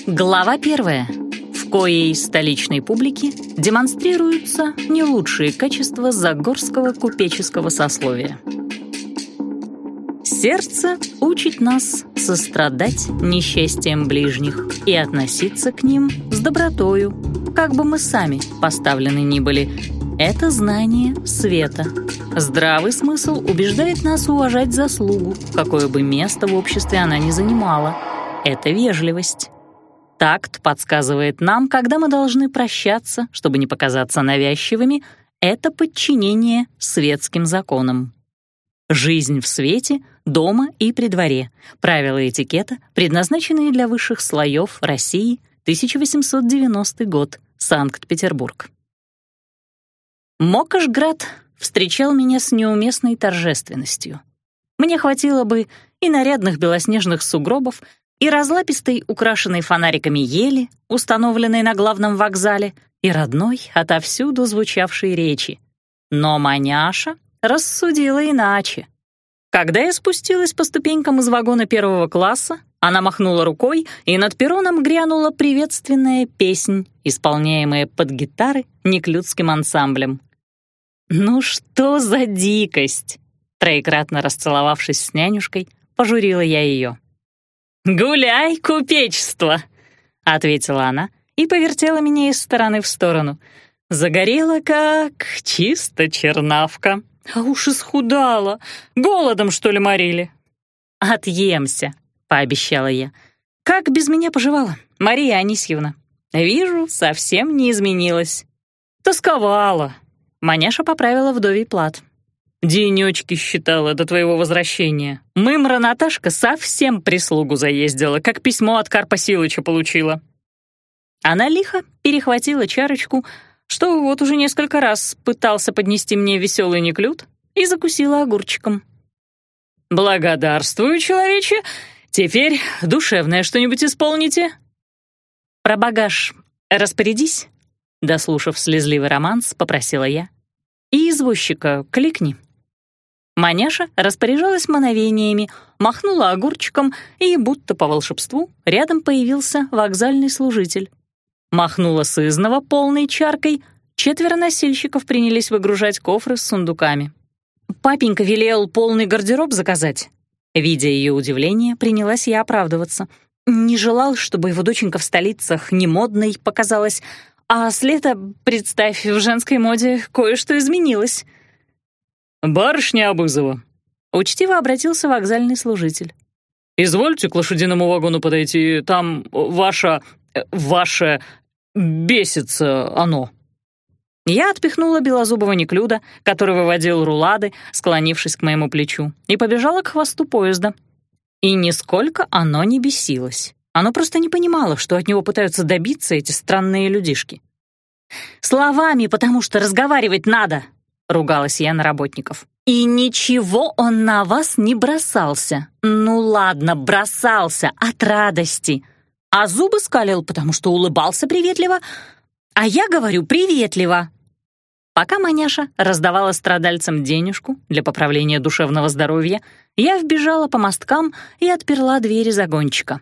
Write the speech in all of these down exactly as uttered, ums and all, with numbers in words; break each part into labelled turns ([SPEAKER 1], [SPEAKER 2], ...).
[SPEAKER 1] Глава первая, в коей столичной публике демонстрируются не лучшие качества загорского купеческого сословия. Сердце учит нас сострадать несчастьем ближних и относиться к ним с добротою, как бы мы сами поставлены ни были. Это знание света. Здравый смысл убеждает нас уважать заслугу, какое бы место в обществе она ни занимала. Это вежливость. Такт подсказывает нам, когда мы должны прощаться, чтобы не показаться навязчивыми. Это подчинение светским законам. Жизнь в свете, дома и при дворе. Правила этикета, предназначенные для высших слоев России, тысяча восемьсот девяностый год, Санкт-Петербург. Мокошград встречал меня с неуместной торжественностью. Мне хватило бы и нарядных белоснежных сугробов, и разлапистой, украшенной фонариками ели, установленной на главном вокзале, и родной, отовсюду звучавшей речи. Но маняша рассудила иначе. Когда я спустилась по ступенькам из вагона первого класса, она махнула рукой, и над перроном грянула приветственная песнь, исполняемая под гитары неклюдским ансамблем. «Ну что за дикость!» Троекратно расцеловавшись с нянюшкой, пожурила я ее. «Гуляй, купечество!» — ответила она и повертела меня из стороны в сторону. Загорела, как чисто чернавка. А уж исхудала. Голодом, что ли, морили? «Отъемся», — пообещала я. «Как без меня поживала, Мария Анисьевна? Вижу, совсем не изменилась». «Тосковала», — Маняша поправила вдовий плат. «Денечки считала до твоего возвращения. Мымра Наташка совсем прислугу заездила, как письмо от Карпа Силыча получила». Она лихо перехватила чарочку, что вот уже несколько раз пытался поднести мне веселый неклюд, и закусила огурчиком. «Благодарствую, человече. Теперь душевное что-нибудь исполните». «Про багаж распорядись», — дослушав слезливый романс, попросила я. «И извозчика кликни». Маняша распоряжалась мановениями, махнула огурчиком, и, будто по волшебству, рядом появился вокзальный служитель. Махнула сызнова полной чаркой, четверо носильщиков принялись выгружать кофры с сундуками. «Папенька велел полный гардероб заказать». Видя ее удивление, принялась я оправдываться. Не желал, чтобы его доченька в столицах немодной показалась, а с лета, представь, в женской моде кое-что изменилось.
[SPEAKER 2] «Барышня Абызова»,
[SPEAKER 1] — учтиво обратился вокзальный служитель.
[SPEAKER 2] «Извольте к лошадиному вагону подойти, там ваша... ваше... бесится оно».
[SPEAKER 1] Я отпихнула белозубого неклюда, который выводил рулады, склонившись к моему плечу, и побежала к хвосту поезда. И нисколько оно не бесилось. Оно просто не понимало, что от него пытаются добиться эти странные людишки. «Словами, потому что разговаривать надо!» — ругалась я на работников. «И ничего он на вас не бросался. Ну ладно, бросался от радости. А зубы скалил, потому что улыбался приветливо. А я говорю приветливо». Пока Маняша раздавала страдальцам денежку для поправления душевного здоровья, я вбежала по мосткам и отперла двери загончика.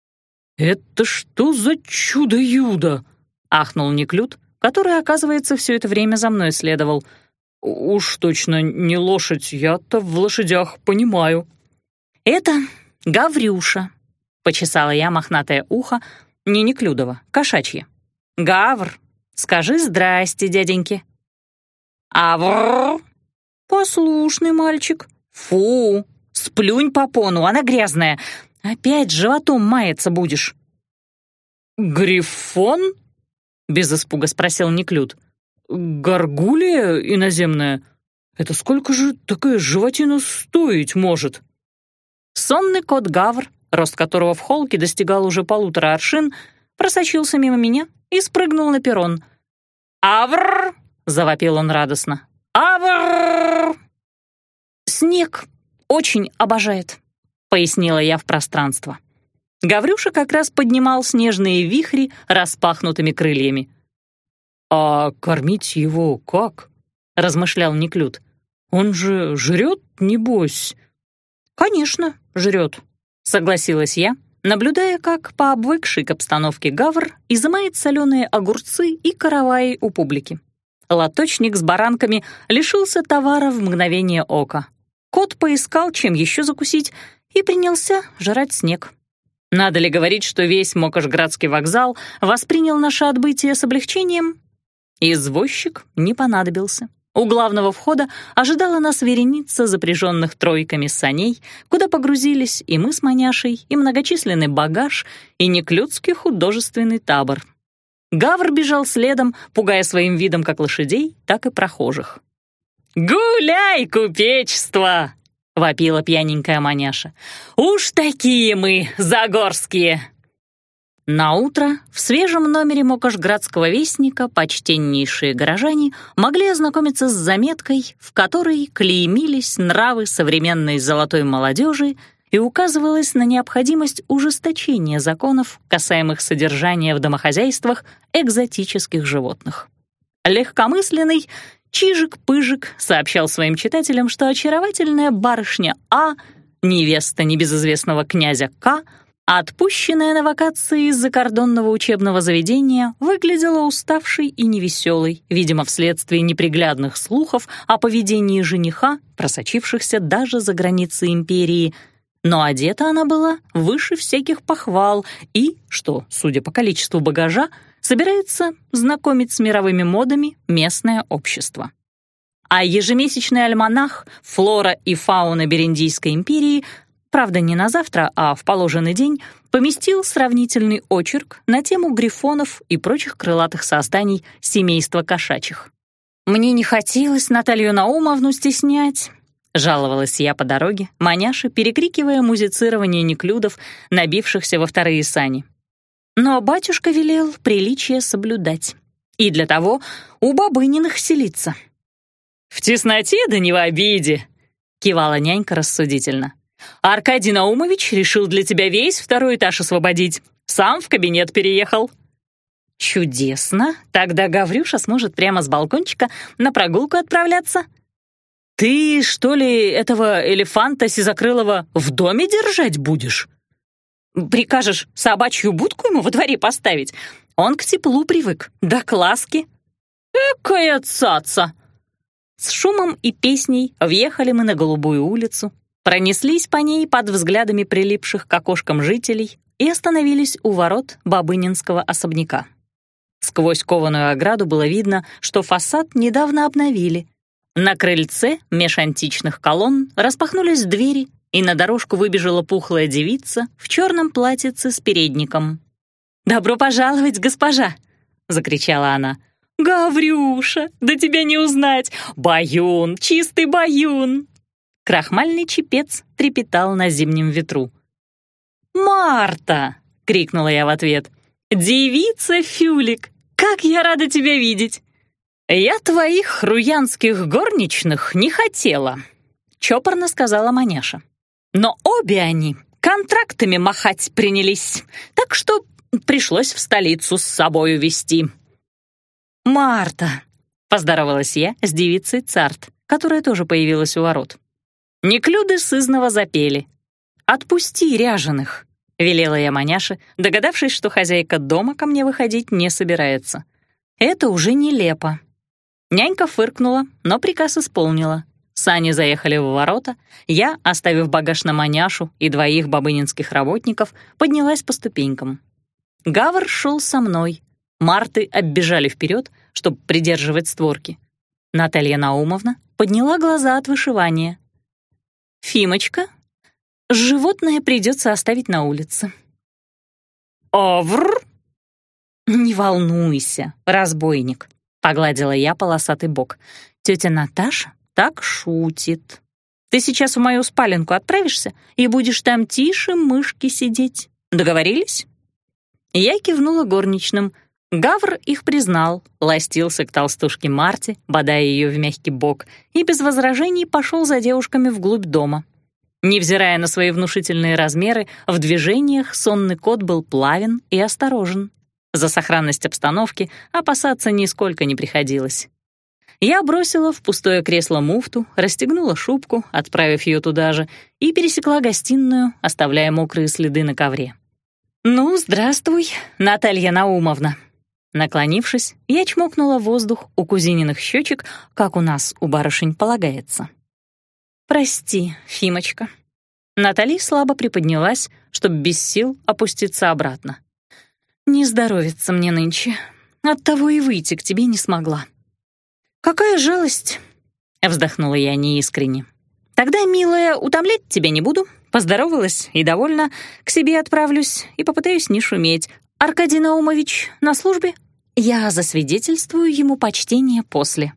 [SPEAKER 2] «Это что за чудо-юдо?» — ахнул неклюд, который, оказывается, все это время за мной следовал. «Уж точно не лошадь, я-то в лошадях понимаю».
[SPEAKER 1] «Это Гаврюша», — почесала я мохнатое ухо, не Неклюдова, кошачье. «Гавр, скажи здрасте, дяденьке». «Аврррр! Послушный мальчик. Фу, сплюнь по пону, она грязная. Опять животом маяться будешь».
[SPEAKER 2] «Грифон?» — без испуга спросил Неклюд. «Горгулья иноземная? Это сколько же такая животина стоить может?»
[SPEAKER 1] Сонный кот Гавр, рост которого в холке достигал уже полутора аршин, просочился мимо меня и спрыгнул на перрон. «Аврррр!» — завопил он радостно. «Аврррр!» «Снег очень обожает», — пояснила я в пространство. Гаврюша как раз поднимал снежные вихри распахнутыми крыльями.
[SPEAKER 2] «А кормить его как?» — размышлял Неклюд. «Он же жрет, небось?»
[SPEAKER 1] «Конечно, жрет», — согласилась я наблюдая, как по обвыкшей к обстановке Гавр изымает соленые огурцы и караваи у публики. Лоточник с баранками лишился товара в мгновение ока. Кот поискал, чем еще закусить, и принялся жрать снег. Надо ли говорить, что весь Мокошградский вокзал воспринял наше отбытие с облегчением? Извозчик не понадобился. У главного входа ожидала нас вереница запряженных тройками саней, куда погрузились и мы с Маняшей, и многочисленный багаж, и неклюдский художественный табор. Гавр бежал следом, пугая своим видом как лошадей, так и прохожих. «Гуляй, купечество!» — вопила пьяненькая Маняша. «Уж такие мы, загорские!» Наутро в свежем номере Мокошградского вестника почтеннейшие горожане могли ознакомиться с заметкой, в которой клеймились нравы современной золотой молодежи и указывалось на необходимость ужесточения законов, касаемых содержания в домохозяйствах экзотических животных. Легкомысленный Чижик-Пыжик сообщал своим читателям, что очаровательная барышня А, невеста небезызвестного князя К, отпущенная на вакации из закордонного учебного заведения, выглядела уставшей и невеселой, видимо, вследствие неприглядных слухов о поведении жениха, просочившихся даже за границы империи. Но одета она была выше всяких похвал и, что, судя по количеству багажа, собирается знакомить с мировыми модами местное общество. А ежемесячный альманах «Флора и фауна Бериндийской империи», правда, не на завтра, а в положенный день, поместил сравнительный очерк на тему грифонов и прочих крылатых созданий семейства кошачьих. «Мне не хотелось Наталью Наумовну стеснять», — жаловалась я по дороге, Маняша, перекрикивая музицирование неклюдов, набившихся во вторые сани. Но батюшка велел приличие соблюдать, и для того у Бабыниных селиться. «В тесноте да не в обиде», — кивала нянька рассудительно. «Аркадий Наумович решил для тебя весь второй этаж освободить. Сам в кабинет переехал». «Чудесно. Тогда Гаврюша сможет прямо с балкончика на прогулку отправляться». «Ты, что ли, этого элефанта сизокрылого в доме держать будешь?» «Прикажешь собачью будку ему во дворе поставить? Он к теплу привык, да к ласке». «Экая цаца!» С шумом и песней въехали мы на Голубую улицу, пронеслись по ней под взглядами прилипших к окошкам жителей и остановились у ворот Бабынинского особняка. Сквозь кованую ограду было видно, что фасад недавно обновили. На крыльце меж античных колонн распахнулись двери, и на дорожку выбежала пухлая девица в черном платьице с передником. «Добро пожаловать, госпожа!» — закричала она. «Гаврюша, да тебя не узнать! Баюн, чистый баюн!» Крахмальный чепец трепетал на зимнем ветру. «Марта!» — крикнула я в ответ. «Девица Фюлик, как я рада тебя видеть!» «Я твоих руянских горничных не хотела», — чопорно сказала Маняша. «Но обе они контрактами махать принялись, так что пришлось в столицу с собою везти». «Марта», — поздоровалась я с девицей Царт, которая тоже появилась у ворот. Неклюды сызново запели. «Отпусти ряженых», — велела я Маняше, догадавшись, что хозяйка дома ко мне выходить не собирается. «Это уже нелепо». Нянька фыркнула, но приказ исполнила. Сани заехали в ворота, я, оставив багаж на Маняшу и двоих бабынинских работников, поднялась по ступенькам. Гавр шел со мной. Марты оббежали вперед, чтобы придерживать створки. Наталья Наумовна подняла глаза от вышивания. «Фимочка, животное придется оставить на улице». «Овр!» «Не волнуйся, разбойник», — погладила я полосатый бок. «Тетя Наташа так шутит. Ты сейчас в мою спаленку отправишься и будешь там тише мышки сидеть. Договорились?» Я кивнула горничным. Гавр их признал, ластился к толстушке Марте, бодая ее в мягкий бок, и без возражений пошел за девушками вглубь дома. Невзирая на свои внушительные размеры, в движениях сонный кот был плавен и осторожен. За сохранность обстановки опасаться нисколько не приходилось. Я бросила в пустое кресло муфту, расстегнула шубку, отправив ее туда же, и пересекла гостиную, оставляя мокрые следы на ковре. «Ну, здравствуй, Наталья Наумовна». Наклонившись, я чмокнула воздух у кузининых щечек, как у нас, у барышень, полагается. «Прости, Фимочка». Натали слабо приподнялась, чтобы без сил опуститься обратно. «Не здоровится мне нынче, оттого и выйти к тебе не смогла». «Какая жалость!» — вздохнула я неискренне. «Тогда, милая, утомлять тебя не буду. Поздоровалась и довольна. К себе отправлюсь и попытаюсь не шуметь. Аркадий Наумович на службе? Я засвидетельствую ему почтение после».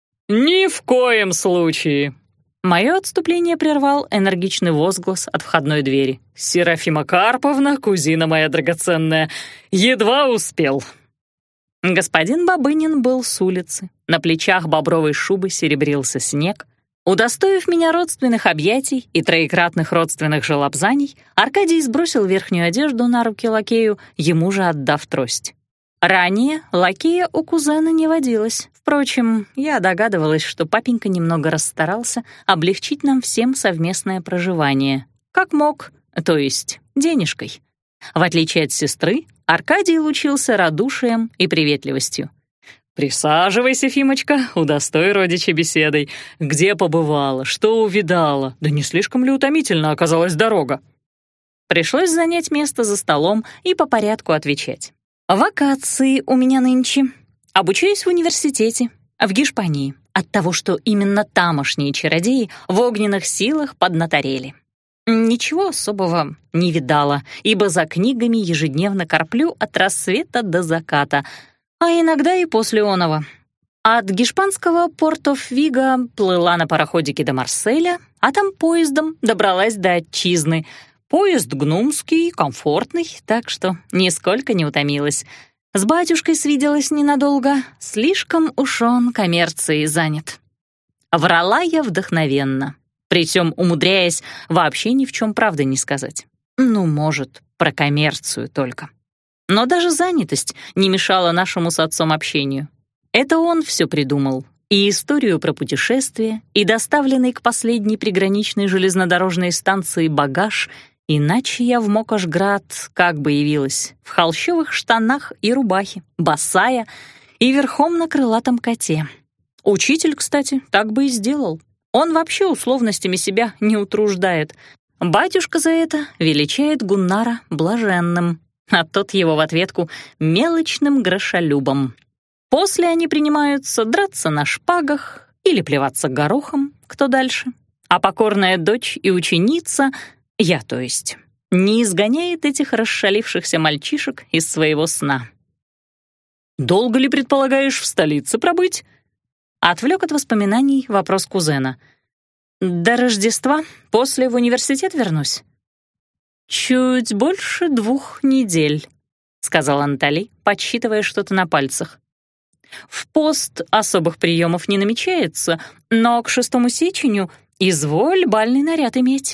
[SPEAKER 2] «Ни в коем случае!»
[SPEAKER 1] Мое отступление прервал энергичный возглас от входной двери.
[SPEAKER 2] «Серафима Карповна, кузина моя драгоценная, едва успел».
[SPEAKER 1] Господин Бабынин был с улицы. На плечах бобровой шубы серебрился снег. Удостоив меня родственных объятий и троекратных родственных желобзаний, Аркадий сбросил верхнюю одежду на руки лакею, ему же отдав трость. Ранее лакея у кузена не водилось. Впрочем, я догадывалась, что папенька немного расстарался облегчить нам всем совместное проживание. Как мог, то есть денежкой. В отличие от сестры, Аркадий лучился радушием и приветливостью.
[SPEAKER 2] «Присаживайся, Фимочка, удостой родича беседой. Где побывала, что увидала? Да не слишком ли утомительно оказалась дорога?»
[SPEAKER 1] Пришлось занять место за столом и по порядку отвечать. «Вакации у меня нынче. Обучаюсь в университете, в Гешпании, от того, что именно тамошние чародеи в огненных силах поднаторели. Ничего особого не видала, ибо за книгами ежедневно корплю от рассвета до заката, а иногда и после оного. От гешпанского Порто-Фиго плыла на пароходике до Марселя, а там поездом добралась до отчизны. Поезд гнумский, комфортный, так что нисколько не утомилась. С батюшкой свиделась ненадолго, слишком уж он коммерцией занят». Врала я вдохновенно, притом умудряясь вообще ни в чем правды не сказать. Ну, может, про коммерцию только. Но даже занятость не мешала нашему с отцом общению. Это он все придумал. И историю про путешествие, и доставленный к последней приграничной железнодорожной станции багаж, иначе я в Мокошград как бы явилась, в холщовых штанах и рубахе, босая и верхом на крылатом коте. Учитель, кстати, так бы и сделал. Он вообще условностями себя не утруждает. Батюшка за это величает Гуннара блаженным, а тот его в ответку мелочным грошолюбом. После они принимаются драться на шпагах или плеваться горохом, кто дальше. А покорная дочь и ученица, я то есть, не изгоняет этих расшалившихся мальчишек из своего сна.
[SPEAKER 2] «Долго ли предполагаешь в столице пробыть?»
[SPEAKER 1] Отвлек от воспоминаний вопрос кузена. «До Рождества, после в университет вернусь». «Чуть больше двух недель», — сказала Натали, подсчитывая что-то на пальцах. «В пост особых приемов не намечается, но к шестому сеченю изволь бальный наряд иметь».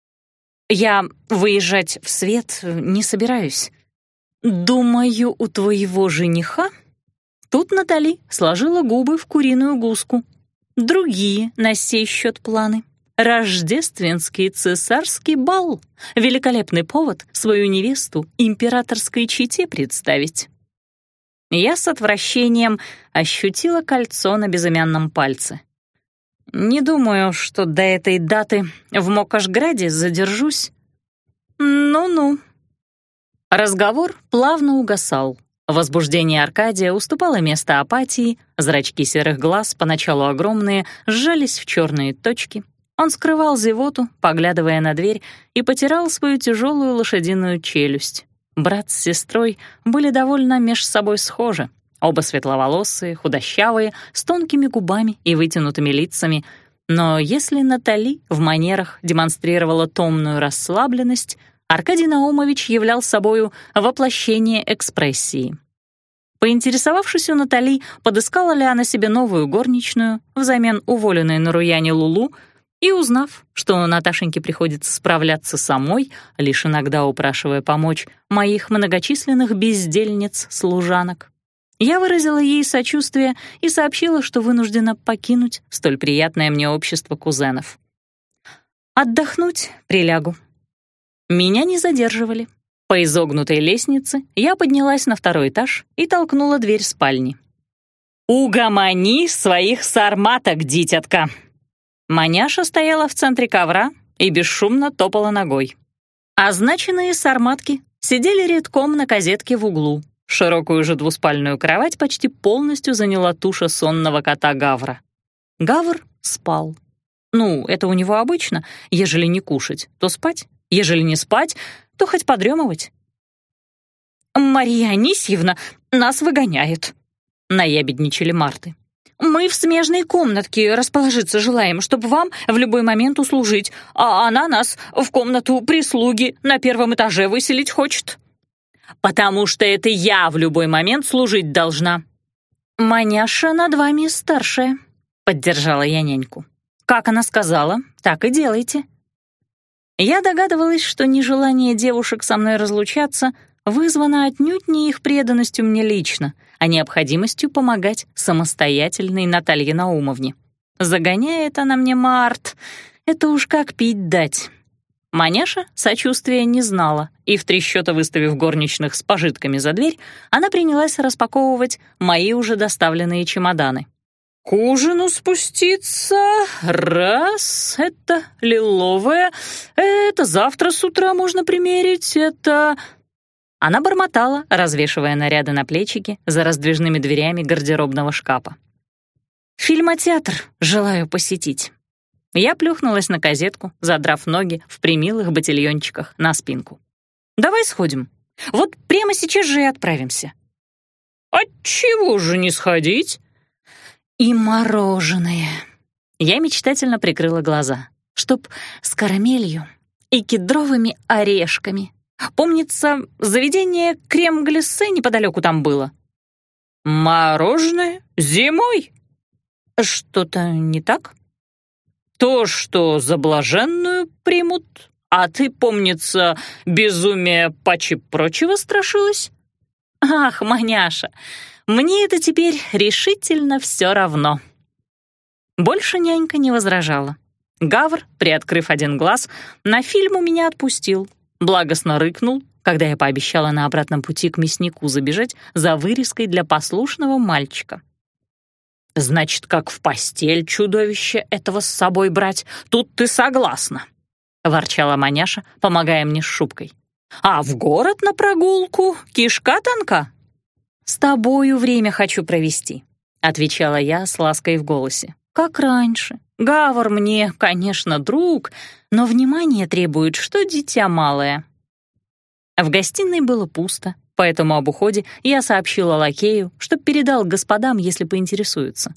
[SPEAKER 1] «Я выезжать в свет не собираюсь. Думаю, у твоего жениха...» Тут Натали сложила губы в куриную гуску. «Другие на сей счет планы. Рождественский цесарский бал. Великолепный повод свою невесту императорской чете представить». Я с отвращением ощутила кольцо на безымянном пальце. Не думаю, что до этой даты в Мокошграде задержусь. Ну-ну. Разговор плавно угасал. Возбуждение Аркадия уступало место апатии, зрачки серых глаз, поначалу огромные, сжались в черные точки. Он скрывал зевоту, поглядывая на дверь, и потирал свою тяжелую лошадиную челюсть. Брат с сестрой были довольно меж собой схожи. Оба светловолосые, худощавые, с тонкими губами и вытянутыми лицами. Но если Натали в манерах демонстрировала томную расслабленность, Аркадий Наумович являл собою воплощение экспрессии. Поинтересовавшись у Натали, подыскала ли она себе новую горничную взамен уволенной на Руяне Лулу, и узнав, что Наташеньке приходится справляться самой, лишь иногда упрашивая помочь моих многочисленных бездельниц-служанок, я выразила ей сочувствие и сообщила, что вынуждена покинуть столь приятное мне общество кузенов. Отдохнуть прилягу. Меня не задерживали. По изогнутой лестнице я поднялась на второй этаж и толкнула дверь спальни. «Угомони своих сарматок, дитятка!» Маняша стояла в центре ковра и бесшумно топала ногой. Означенные сарматки сидели редком на козетке в углу. Широкую же двуспальную кровать почти полностью заняла туша сонного кота Гавра. Гавр спал. Ну, это у него обычно. Ежели не кушать, то спать. Ежели не спать, то хоть подремывать. «Мария Анисьевна нас выгоняет», — наябедничали Марты. «Мы в смежной комнатке расположиться желаем, чтобы вам в любой момент услужить, а она нас в комнату прислуги на первом этаже выселить хочет». «Потому что это я в любой момент служить должна». «Маняша над вами старшая», — поддержала я няньку. «Как она сказала, так и делайте». Я догадывалась, что нежелание девушек со мной разлучаться вызвано отнюдь не их преданностью мне лично, а необходимостью помогать самостоятельной Наталье Наумовне. Загоняет она мне Март, это уж как пить дать. Маняша сочувствия не знала, и в три счета выставив горничных с пожитками за дверь, она принялась распаковывать мои уже доставленные чемоданы. «К ужину спуститься, раз, это лиловое, это завтра с утра можно примерить, это...» Она бормотала, развешивая наряды на плечики за раздвижными дверями гардеробного шкафа. «Фильмотеатр желаю посетить». Я плюхнулась на козетку, задрав ноги в примилых ботильончиках на спинку. «Давай сходим. Вот прямо сейчас же и отправимся». «Отчего же не сходить?» «И мороженое». Я мечтательно прикрыла глаза, чтоб с карамелью и кедровыми орешками. Помнится, заведение крем-глиссе неподалеку там было. «Мороженое? Зимой?» «Что-то не так?» «То, что за блаженную примут, а ты, помнится, безумие паче прочего страшилась?» «Ах, Маняша, мне это теперь решительно все равно». Больше нянька не возражала. Гавр, приоткрыв один глаз, на фильм у меня отпустил, благостно рыкнул, когда я пообещала на обратном пути к мяснику забежать за вырезкой для послушного мальчика. «Значит, как в постель чудовище этого с собой брать, тут ты согласна», — ворчала Маняша, помогая мне с шубкой. «А в город на прогулку кишка тонка». «С тобою время хочу провести», — отвечала я с лаской в голосе. «Как раньше. Гавр мне, конечно, друг, но внимание требует, что дитя малое». В гостиной было пусто, поэтому об уходе я сообщила лакею, чтоб передал господам, если поинтересуются.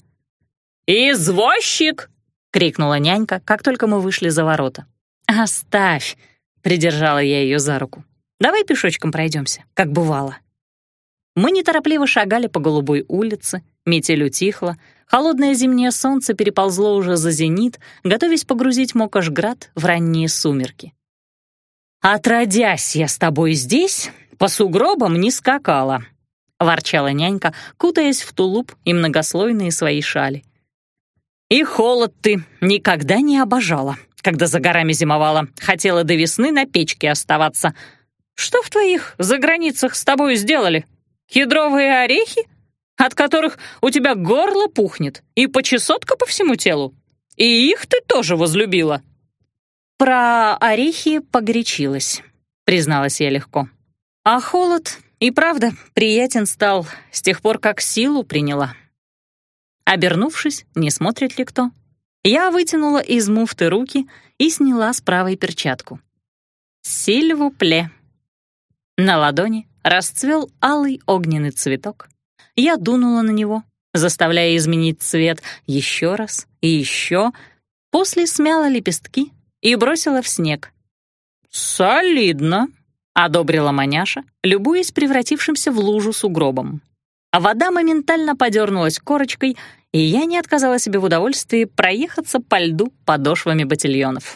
[SPEAKER 1] «Извозчик!» — крикнула нянька, как только мы вышли за ворота. «Оставь!» — придержала я ее за руку. «Давай пешочком пройдемся, как бывало». Мы неторопливо шагали по голубой улице, метель утихла, холодное зимнее солнце переползло уже за зенит, готовясь погрузить Мокошград в ранние сумерки. «Отродясь я с тобой здесь, по сугробам не скакала», — ворчала нянька, кутаясь в тулуп и многослойные свои шали. «И холод ты никогда не обожала, когда за горами зимовала, хотела до весны на печке оставаться. Что в твоих заграницах с тобой сделали? Кедровые орехи, от которых у тебя горло пухнет и почесотка по всему телу? И их ты тоже возлюбила?» «Про орехи погорячилась», — призналась я легко. «А холод и правда приятен стал с тех пор, как силу приняла». Обернувшись, не смотрит ли кто, я вытянула из муфты руки и сняла с правой перчатку. «Сильвупле». На ладони расцвел алый огненный цветок. Я дунула на него, заставляя изменить цвет еще раз и еще, после смяла лепестки и бросила в снег. «Солидно», — одобрила Маняша, любуясь превратившимся в лужу сугробом. А вода моментально подернулась корочкой, и я не отказала себе в удовольствии проехаться по льду подошвами ботильонов.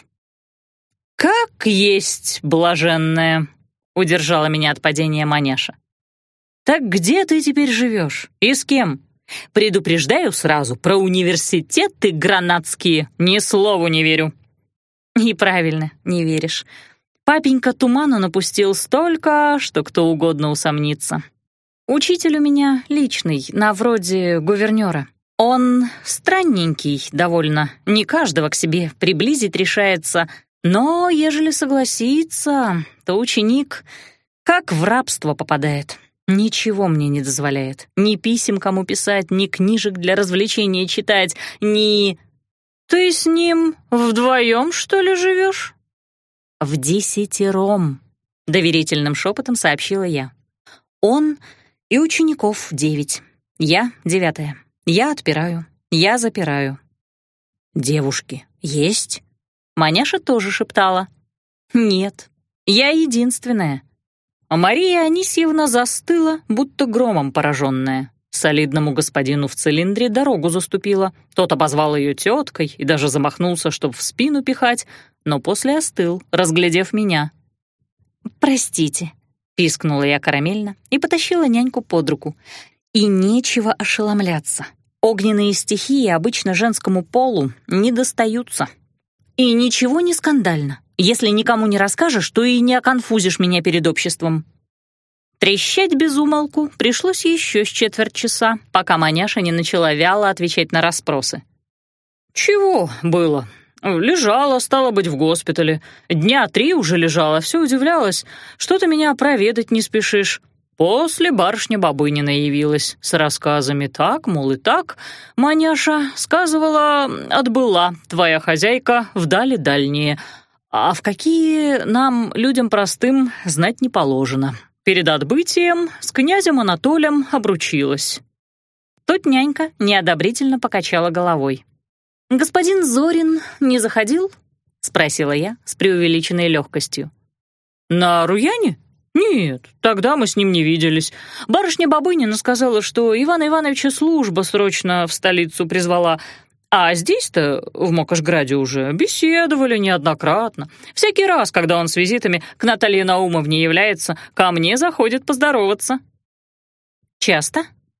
[SPEAKER 1] «Как есть, блаженная», — удержала меня от падения Маняша. «Так где ты теперь живешь? И с кем? Предупреждаю сразу, про университеты гранадские ни слову не верю». «И правильно, не веришь. Папенька туману напустил столько, что кто угодно усомнится. Учитель у меня личный, на вроде гувернера. Он странненький довольно, не каждого к себе приблизить решается, но ежели согласится, то ученик как в рабство попадает. Ничего мне не дозволяет. Ни писем кому писать, ни книжек для развлечения читать, ни... Ты с ним вдвоем, что ли, живешь? В десятером, доверительным шепотом сообщила я. Он и учеников девять. Я девятая. Я отпираю, я запираю. Девушки есть? Маняша тоже шептала. Нет, я единственная. А Мария Анисьевна застыла, будто громом пораженная. Солидному господину в цилиндре дорогу заступила. Тот обозвал ее теткой и даже замахнулся, чтоб в спину пихать, но после остыл, разглядев меня. «Простите», — пискнула я карамельно и потащила няньку под руку. «И нечего ошеломляться. Огненные стихии обычно женскому полу не достаются. И ничего не скандально. Если никому не расскажешь, то и не оконфузишь меня перед обществом». Трещать без умолку пришлось еще с четверть часа, пока Маняша не начала вяло отвечать на расспросы. «Чего было? Лежала, стало быть, в госпитале. Дня три уже лежала, все удивлялась, что ты меня проведать не спешишь. После барышня Бабынина явилась с рассказами так, мол, и так. Маняша сказывала, отбыла твоя хозяйка вдали дальние, а в какие нам, людям простым, знать не положено. Перед отбытием с князем Анатолием обручилась». Тут нянька неодобрительно покачала головой. «Господин Зорин не заходил?» — спросила я с преувеличенной легкостью. «На Руяне? Нет, тогда мы с ним не виделись. Барышня Бабынина сказала, что Ивана Ивановича служба срочно в столицу призвала, а здесь-то, в Мокошграде, уже беседовали неоднократно. Всякий раз, когда он с визитами к Наталье Наумовне является, ко мне заходит поздороваться». «Часто?»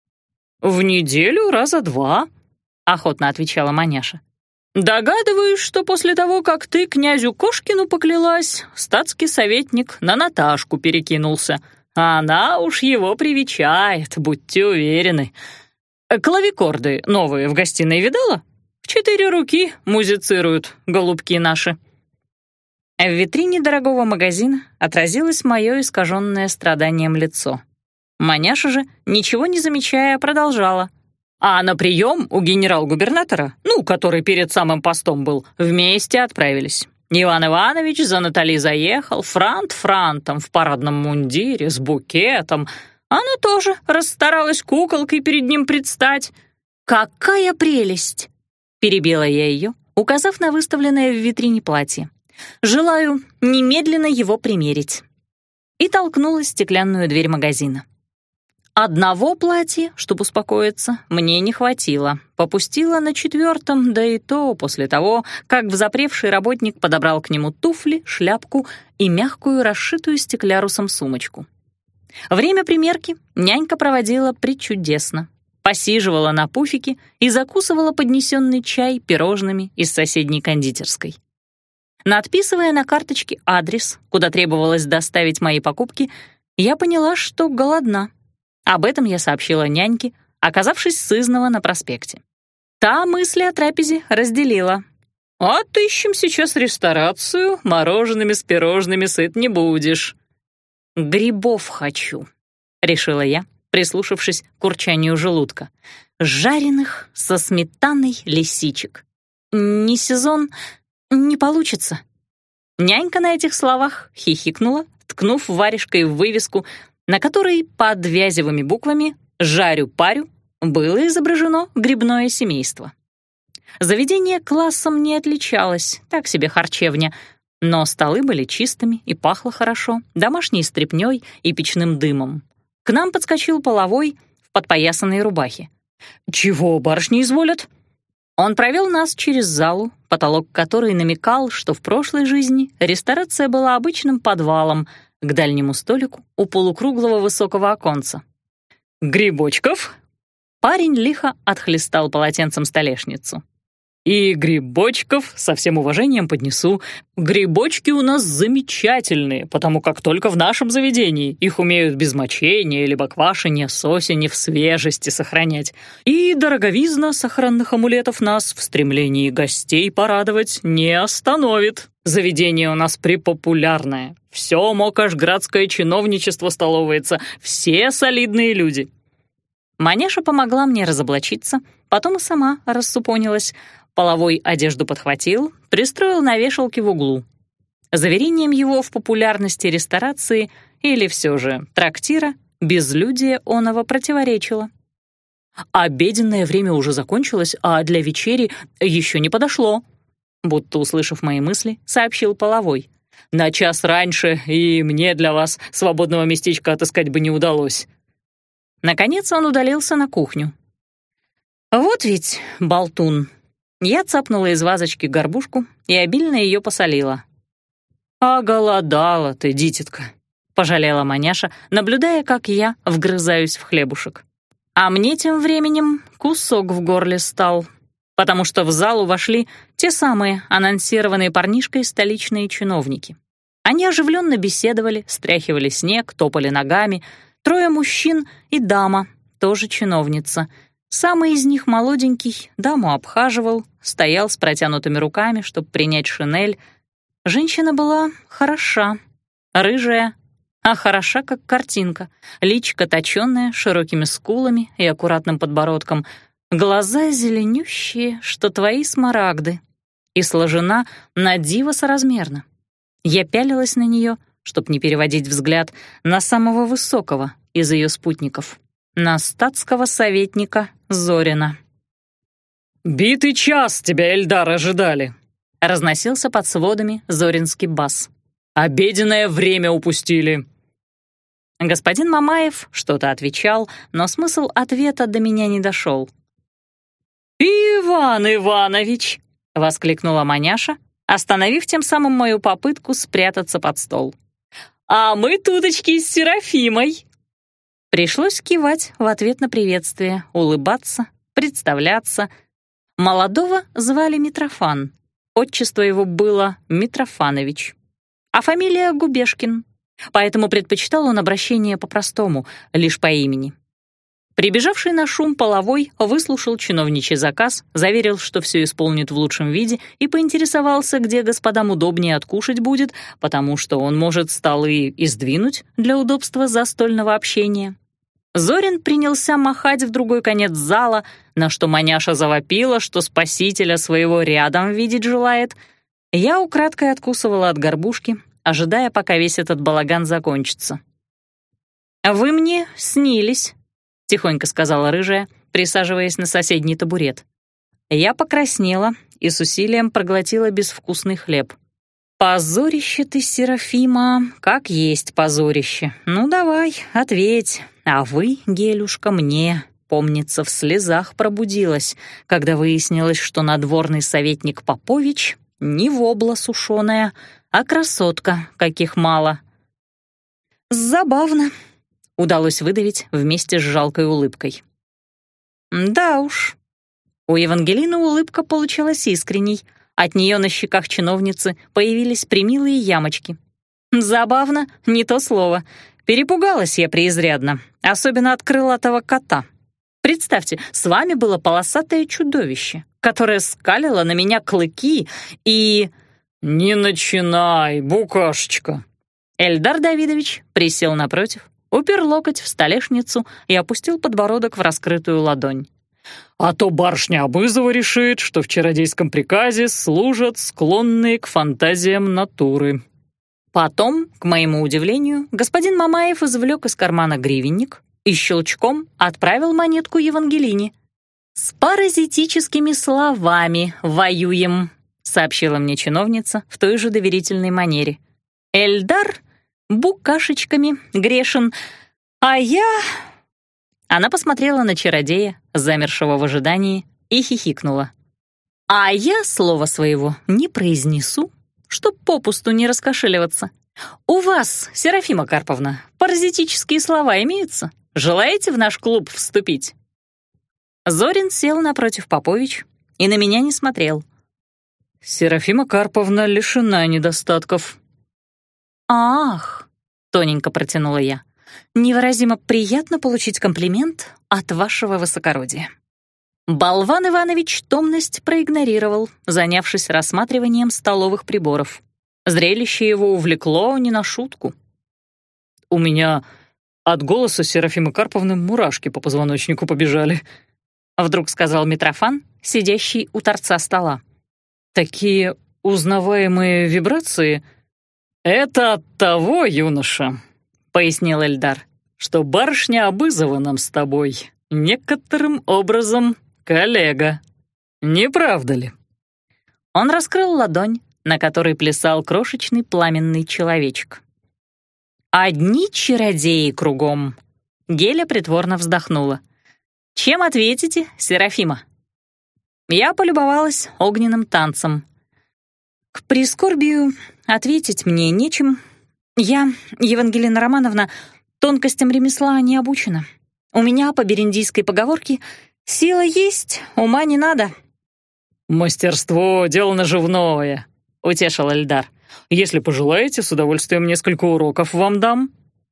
[SPEAKER 1] «В неделю раза два», — охотно отвечала Маняша. «Догадываюсь, что после того, как ты князю Кошкину поклялась, статский советник на Наташку перекинулся. А она уж его привечает, будьте уверены. Клавикорды новые в гостиной видала? В четыре руки музицируют голубки наши». В витрине дорогого магазина отразилось мое искаженное страданием лицо. Маняша же, ничего не замечая, продолжала. «А на прием у генерал-губернатора, ну, который перед самым постом был, вместе отправились. Иван Иванович за Натали заехал, франт франтом, в парадном мундире, с букетом. Она тоже расстаралась куколкой перед ним предстать». «Какая прелесть!» — перебила я ее, указав на выставленное в витрине платье. «Желаю немедленно его примерить». И толкнула стеклянную дверь магазина. Одного платья, чтобы успокоиться, мне не хватило. Попустила на четвертом, да и то после того, как взапревший работник подобрал к нему туфли, шляпку и мягкую, расшитую стеклярусом сумочку. Время примерки нянька проводила пречудесно. Посиживала на пуфике и закусывала поднесенный чай пирожными из соседней кондитерской. Надписывая на карточке адрес, куда требовалось доставить мои покупки, я поняла, что голодна. Об этом я сообщила няньке, оказавшись сызнова на проспекте. Та мысли о трапезе разделила. «Отыщем сейчас ресторацию, морожеными с пирожными сыт не будешь». «Грибов хочу», — решила я, прислушавшись к урчанию желудка. «Жареных со сметаной лисичек. Не сезон, не получится». Нянька на этих словах хихикнула, ткнув варежкой в вывеску, на которой под вязевыми буквами «Жарю-парю» было изображено грибное семейство. Заведение классом не отличалось, так себе харчевня, но столы были чистыми и пахло хорошо, домашней стряпнёй и печным дымом. К нам подскочил половой в подпоясанной рубахе. «Чего барышни изволят?» Он провел нас через залу, потолок которой намекал, что в прошлой жизни ресторация была обычным подвалом, к дальнему столику у полукруглого высокого оконца. «Грибочков?» Парень лихо отхлестал полотенцем столешницу.
[SPEAKER 2] И грибочков со всем уважением поднесу. Грибочки у нас замечательные, потому как только в нашем заведении их умеют без мочения либо квашения с осени в свежести сохранять. И дороговизна сохранных амулетов нас в стремлении гостей порадовать не остановит. Заведение у нас препопулярное. Все мокошградское чиновничество столовается, все солидные люди».
[SPEAKER 1] Маняша помогла мне разоблачиться, потом и сама рассупонилась. Половой одежду подхватил, пристроил на вешалке в углу. Заверением его в популярности ресторации или все же трактира безлюдие оного противоречило. «Обеденное время уже закончилось, а для вечери еще не подошло», будто услышав мои мысли, сообщил Половой. «На час раньше и мне для вас свободного местечка отыскать бы не удалось». Наконец он удалился на кухню. «Вот ведь болтун». Я цапнула из вазочки горбушку и обильно ее посолила. «А голодала ты, дитятка», — пожалела Маняша, наблюдая, как я вгрызаюсь в хлебушек. А мне тем временем кусок в горле стал, потому что в залу вошли те самые анонсированные парнишкой столичные чиновники. Они оживленно беседовали, стряхивали снег, топали ногами. Трое мужчин и дама, тоже чиновница. Самый из них молоденький, даму обхаживал, стоял с протянутыми руками, чтобы принять шинель. Женщина была хороша, рыжая, а хороша, как картинка. Личико точёное, широкими скулами и аккуратным подбородком. Глаза зеленющие, что твои смарагды. И сложена на диво соразмерно. Я пялилась на нее, чтоб не переводить взгляд, на самого высокого из ее спутников, на статского советника Зорина.
[SPEAKER 2] «Битый час тебя, Эльдар, ожидали!»
[SPEAKER 1] — разносился под сводами зоринский бас.
[SPEAKER 2] «Обеденное время упустили!»
[SPEAKER 1] Господин Мамаев что-то отвечал, но смысл ответа до меня не дошел.
[SPEAKER 2] «Иван Иванович!»
[SPEAKER 1] — воскликнула Маняша, остановив тем самым мою попытку спрятаться под стол.
[SPEAKER 2] «А мы туточки с Серафимой!»
[SPEAKER 1] Пришлось кивать в ответ на приветствие, улыбаться, представляться. Молодого звали Митрофан. Отчество его было Митрофанович, а фамилия Губешкин, поэтому предпочитал он обращение по-простому, лишь по имени. Прибежавший на шум Половой выслушал чиновничий заказ, заверил, что все исполнит в лучшем виде, и поинтересовался, где господам удобнее откушать будет, потому что он может столы и сдвинуть для удобства застольного общения. Зорин принялся махать в другой конец зала, на что Маняша завопила, что спасителя своего рядом видеть желает. Я украдкой откусывала от горбушки, ожидая, пока весь этот балаган закончится. «Вы мне снились», — тихонько сказала рыжая, присаживаясь на соседний табурет. Я покраснела и с усилием проглотила безвкусный хлеб. «Позорище ты, Серафима, как есть позорище. Ну давай, ответь. А вы, Гелюшка, мне, помнится, в слезах пробудилась, когда выяснилось, что надворный советник Попович не вобла сушеная, а красотка, каких мало». «Забавно», — удалось выдавить вместе с жалкой улыбкой. «Да уж». У Евангелины улыбка получилась искренней. От нее на щеках чиновницы появились премилые ямочки. «Забавно, не то слово. Перепугалась я преизрядно, особенно от крылатого кота. Представьте, с вами было полосатое чудовище, которое скалило на меня клыки и...»
[SPEAKER 2] «Не начинай, букашечка!»
[SPEAKER 1] Эльдар Давидович присел напротив, упер локоть в столешницу и опустил подбородок в раскрытую ладонь.
[SPEAKER 2] «А то барышня Абызова решит, что в чародейском приказе служат склонные к фантазиям натуры».
[SPEAKER 1] Потом, к моему удивлению, господин Мамаев извлек из кармана гривенник и щелчком отправил монетку Евангелине. «С паразитическими словами воюем», — сообщила мне чиновница в той же доверительной манере. «Эльдар букашечками грешен, а я...» Она посмотрела на чародея, замершего в ожидании, и хихикнула. «А я слова своего не произнесу, чтоб попусту не раскошеливаться. У вас, Серафима Карповна, паразитические слова имеются? Желаете в наш клуб вступить?» Зорин сел напротив Попович и на меня не смотрел.
[SPEAKER 2] «Серафима Карповна лишена недостатков».
[SPEAKER 1] «Ах!» — тоненько протянула я. «Невыразимо приятно получить комплимент от вашего высокородия». Болван Иванович томность проигнорировал, занявшись рассматриванием столовых приборов. Зрелище его увлекло не на шутку.
[SPEAKER 2] «У меня от голоса Серафимы Карповны мурашки по позвоночнику побежали», — вдруг сказал Митрофан, сидящий у торца стола. «Такие узнаваемые вибрации — это от того, юноша», — пояснил Эльдар, «что барышня Абызова нам с тобой некоторым образом коллега. Не правда ли?»
[SPEAKER 1] Он раскрыл ладонь, на которой плясал крошечный пламенный человечек. «Одни чародеи кругом!» Геля притворно вздохнула. «Чем ответите, Серафима?» Я полюбовалась огненным танцем. К прискорбию ответить мне нечем. Я, Евангелина Романовна, тонкостям ремесла не обучена. У меня, по бериндийской поговорке, сила есть, ума не надо.
[SPEAKER 2] «Мастерство — дело наживное», — утешил Эльдар. «Если пожелаете, с удовольствием несколько уроков вам дам».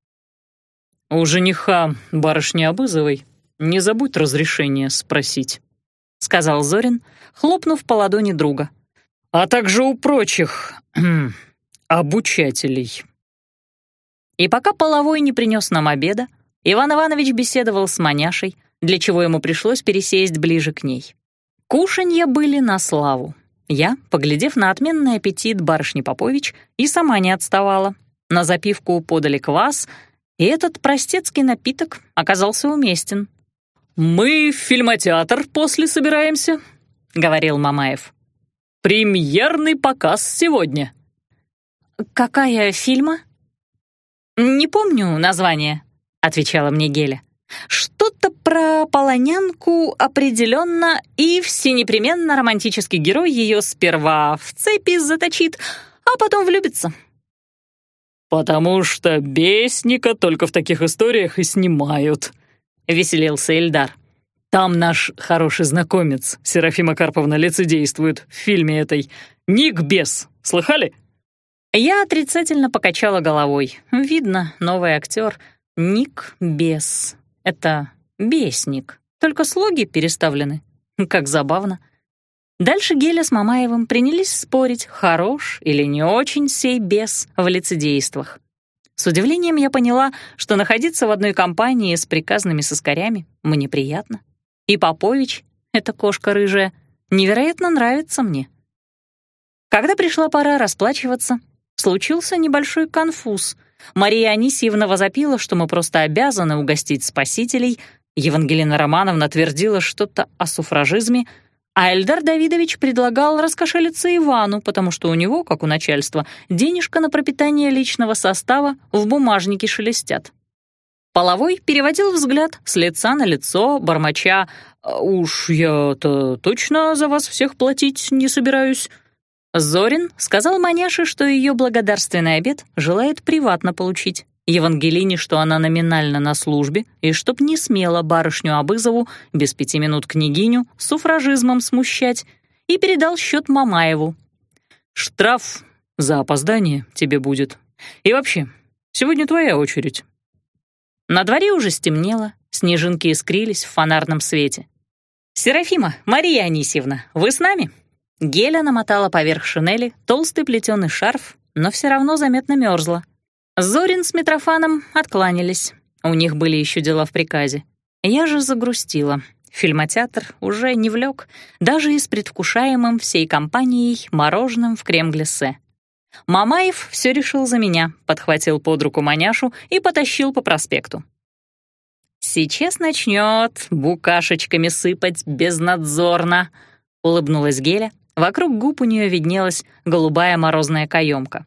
[SPEAKER 2] «У жениха барышни Абызовой не забудь разрешения спросить», — сказал Зорин, хлопнув по ладони друга. «А также у прочих обучателей».
[SPEAKER 1] И пока Половой не принес нам обеда, Иван Иванович беседовал с маняшей, для чего ему пришлось пересесть ближе к ней. Кушанья были на славу. Я, поглядев на отменный аппетит барышни Попович, и сама не отставала. На запивку подали квас, и этот простецкий напиток оказался уместен.
[SPEAKER 2] «Мы в фильмотеатр после собираемся», — говорил Мамаев. «Премьерный показ сегодня».
[SPEAKER 1] «Какая фильма?» «Не помню название», — отвечала мне Геля. «Что-то про полонянку определенно, и всенепременно романтический герой ее сперва в цепи заточит, а потом влюбится».
[SPEAKER 2] «Потому что бесника только в таких историях и снимают», — веселился Эльдар. «Там наш хороший знакомец Серафима Карповна лицедействует в фильме этой «Ник Бес». Слыхали?»
[SPEAKER 1] Я отрицательно покачала головой. Видно, новый актер Ник Бес. Это бесник, только слоги переставлены. Как забавно. Дальше Геля с Мамаевым принялись спорить, хорош или не очень сей бес в лицедействах. С удивлением я поняла, что находиться в одной компании с приказными соскарями мне приятно. И Попович, эта кошка рыжая, невероятно нравится мне. Когда пришла пора расплачиваться, случился небольшой конфуз. Мария Анисьевна возопила, что мы просто обязаны угостить спасителей, Евангелина Романовна твердила что-то о суфражизме, а Эльдар Давидович предлагал раскошелиться Ивану, потому что у него, как у начальства, денежка на пропитание личного состава в бумажнике шелестят. Половой переводил взгляд с лица на лицо, бормоча: «Уж я-то точно за вас всех платить не собираюсь». Зорин сказал маняше, что ее благодарственный обед желает приватно получить, Евангелине, что она номинально на службе, и чтоб не смела барышню Абызову без пяти минут княгиню суфражизмом смущать, и передал счет Мамаеву. «Штраф за опоздание тебе будет. И вообще, сегодня твоя очередь». На дворе уже стемнело, снежинки искрились в фонарном свете. «Серафима, Мария Анисьевна, вы с нами?» Геля намотала поверх шинели толстый плетеный шарф, но все равно заметно мерзла. Зорин с Митрофаном откланялись. У них были еще дела в приказе. Я же загрустила. Фильмотеатр уже не влек, даже и с предвкушаемым всей компанией мороженым в крем-глиссе. Мамаев все решил за меня, подхватил под руку маняшу и потащил по проспекту. «Сейчас начнет букашечками сыпать безнадзорно», — улыбнулась Геля. Вокруг губ у нее виднелась голубая морозная каемка.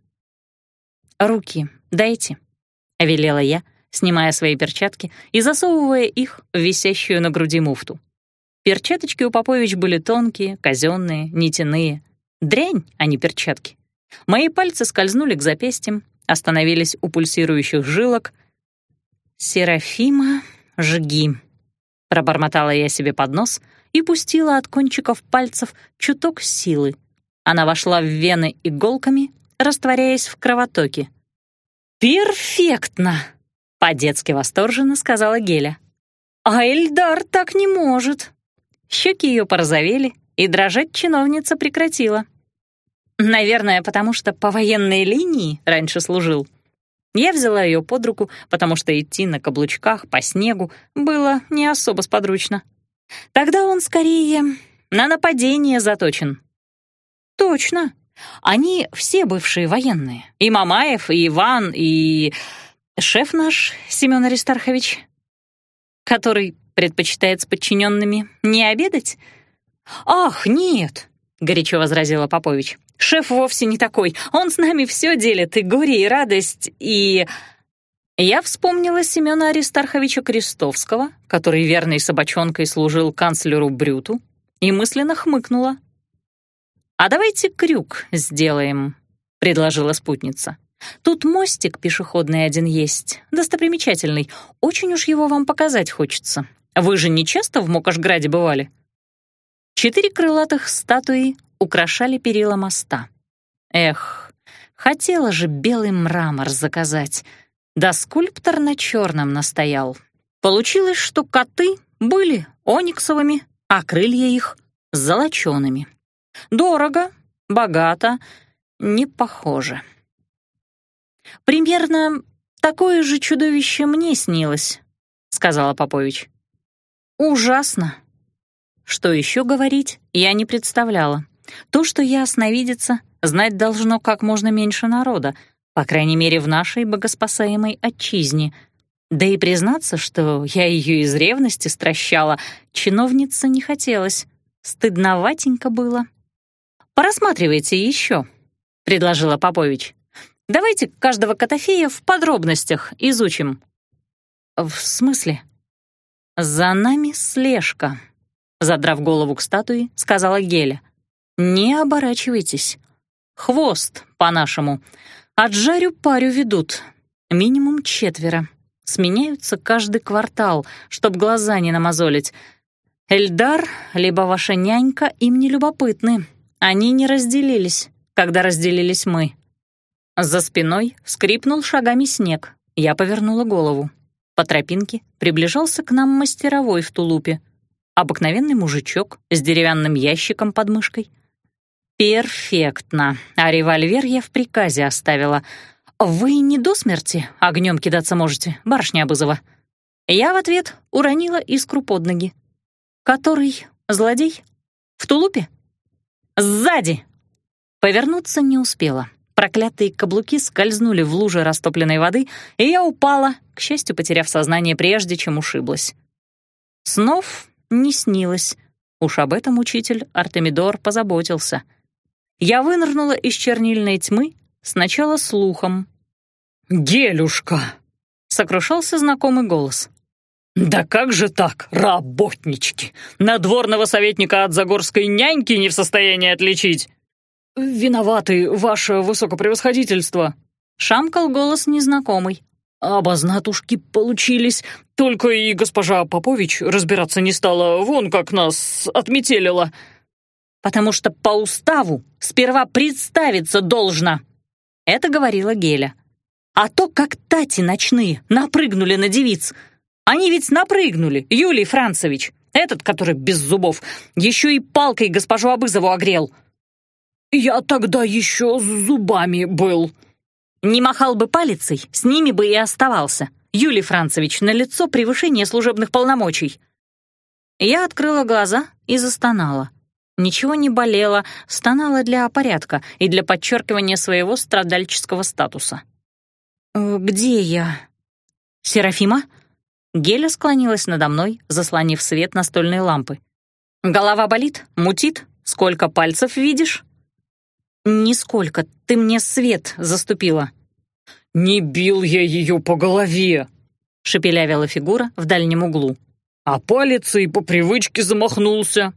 [SPEAKER 1] «Руки дайте», — велела я, снимая свои перчатки и засовывая их в висящую на груди муфту. Перчаточки у Попович были тонкие, казенные, нитяные. Дрянь, а не перчатки. Мои пальцы скользнули к запястьям, остановились у пульсирующих жилок. «Серафима, жги», — пробормотала я себе под нос и пустила от кончиков пальцев чуток силы. Она вошла в вены иголками, растворяясь в кровотоке. «Перфектно!» — по-детски восторженно сказала Геля. «А Эльдар так не может!» Щеки ее порозовели, и дрожать чиновница прекратила. Наверное, потому что по военной линии раньше служил. Я взяла ее под руку, потому что идти на каблучках по снегу было не особо сподручно. Тогда он скорее на нападение заточен. Точно. Они все бывшие военные. И Мамаев, и Иван, и шеф наш, Семен Аристархович, который предпочитает с подчиненными не обедать. «Ах, нет!» — горячо возразила Попович. «Шеф вовсе не такой. Он с нами все делит, и горе, и радость, и...» Я вспомнила Семена Аристарховича Крестовского, который верной собачонкой служил канцлеру Брюту, и мысленно хмыкнула. «А давайте крюк сделаем», — предложила спутница. «Тут мостик пешеходный один есть, достопримечательный. Очень уж его вам показать хочется. Вы же не часто в Мокошграде бывали?» Четыре крылатых статуи украшали перила моста. Эх, хотела же белый мрамор заказать. Да скульптор на черном настоял. Получилось, что коты были ониксовыми, а крылья их — золочеными. Дорого, богато, не похоже. «Примерно такое же чудовище мне снилось», — сказала Попович. «Ужасно». Что еще говорить, я не представляла. То, что я ясновидица, знать должно как можно меньше народа, по крайней мере, в нашей богоспасаемой отчизне. Да и признаться, что я ее из ревности стращала, чиновнице не хотелось. Стыдноватенько было. «Порассматривайте еще», — предложила Попович. «Давайте каждого Котофея в подробностях изучим». «В смысле?» «За нами слежка», — задрав голову к статуе, сказала Геля. «Не оборачивайтесь. Хвост, по-нашему. Отжарю парю ведут. Минимум четверо. Сменяются каждый квартал, чтоб глаза не намазолить. Эльдар, либо ваша нянька им не любопытны. Они не разделились, когда разделились мы». За спиной скрипнул шагами снег. Я повернула голову. По тропинке приближался к нам мастеровой в тулупе. Обыкновенный мужичок с деревянным ящиком под мышкой. «Перфектно. А револьвер я в приказе оставила. Вы не до смерти огнем кидаться можете, барышня Абызова?» Я в ответ уронила искру под ноги. «Который злодей? В тулупе?» «Сзади!» Повернуться не успела. Проклятые каблуки скользнули в луже растопленной воды, и я упала, к счастью, потеряв сознание прежде, чем ушиблась. Снов не снилось. Уж об этом учитель Артемидор позаботился. Я вынырнула из чернильной тьмы сначала слухом.
[SPEAKER 2] «Гелюшка!» — сокрушался знакомый голос. «Да как же так, работнички? Надворного советника от загорской няньки не в состоянии отличить?» «Виноваты, ваше высокопревосходительство», — шамкал голос незнакомый. «Обознатушки получились, только и госпожа Попович разбираться не стала, вон как нас отметелила».
[SPEAKER 1] «Потому что по уставу сперва представиться должно», — это говорила Геля. «А то, как тати ночные напрыгнули на девиц. Они ведь напрыгнули, Юлий Францевич, этот, который без зубов, еще и палкой госпожу Абызову огрел».
[SPEAKER 2] «Я тогда еще с зубами был».
[SPEAKER 1] «Не махал бы палицей, с ними бы и оставался. Юлий Францевич, налицо превышение служебных полномочий». Я открыла глаза и застонала. Ничего не болело, стонала для порядка и для подчеркивания своего страдальческого статуса. «Где я?» «Серафима?» Геля склонилась надо мной, заслонив свет настольной лампы. «Голова болит? Мутит? Сколько пальцев видишь?» «Нисколько. Ты мне свет заступила».
[SPEAKER 2] «Не бил я ее по голове», —
[SPEAKER 1] шепелявила фигура в дальнем углу.
[SPEAKER 2] «А палец и по привычке замахнулся».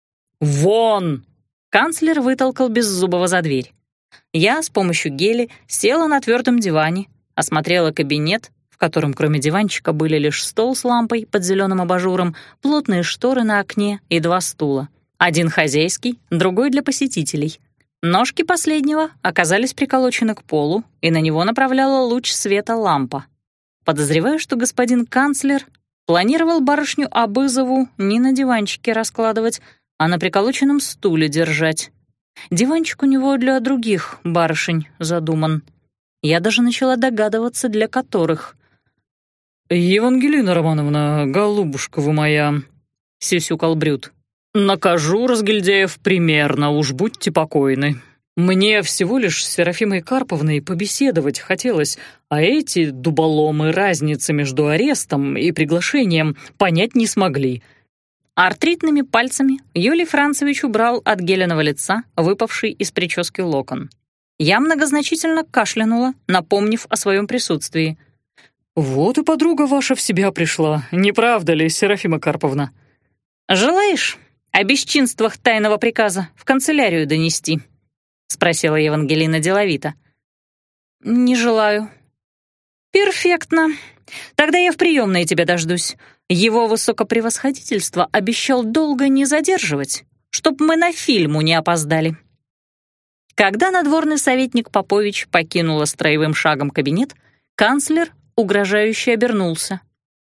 [SPEAKER 2] «Вон!» —
[SPEAKER 1] канцлер вытолкал Беззубова за дверь. Я с помощью Гели села на твердом диване, осмотрела кабинет, в котором кроме диванчика были лишь стол с лампой под зеленым абажуром, плотные шторы на окне и два стула. Один хозяйский, другой для посетителей. Ножки последнего оказались приколочены к полу, и на него направляла луч света лампа. Подозреваю, что господин канцлер планировал барышню Абызову не на диванчике раскладывать, а на приколоченном стуле держать. Диванчик у него для других барышень задуман. Я даже начала догадываться, для которых.
[SPEAKER 2] «Евангелина Романовна, голубушка вы моя», — сюсюкал Брют. «Накажу разгильдяев примерно, уж будьте покойны. Мне всего лишь с Серафимой Карповной побеседовать хотелось, а эти дуболомы разницы между арестом и приглашением понять не смогли».
[SPEAKER 1] Артритными пальцами Юлий Францевич убрал от Геленого лица выпавший из прически локон. Я многозначительно кашлянула, напомнив о своем присутствии.
[SPEAKER 2] «Вот и подруга ваша в себя пришла, не правда ли, Серафима Карповна?»
[SPEAKER 1] «Желаешь о бесчинствах тайного приказа в канцелярию донести?» — спросила Евангелина деловито. «Не желаю». «Перфектно. Тогда я в приемной тебя дождусь. Его высокопревосходительство обещал долго не задерживать, чтоб мы на фильму не опоздали». Когда надворный советник Попович покинула строевым шагом кабинет, канцлер угрожающе обернулся.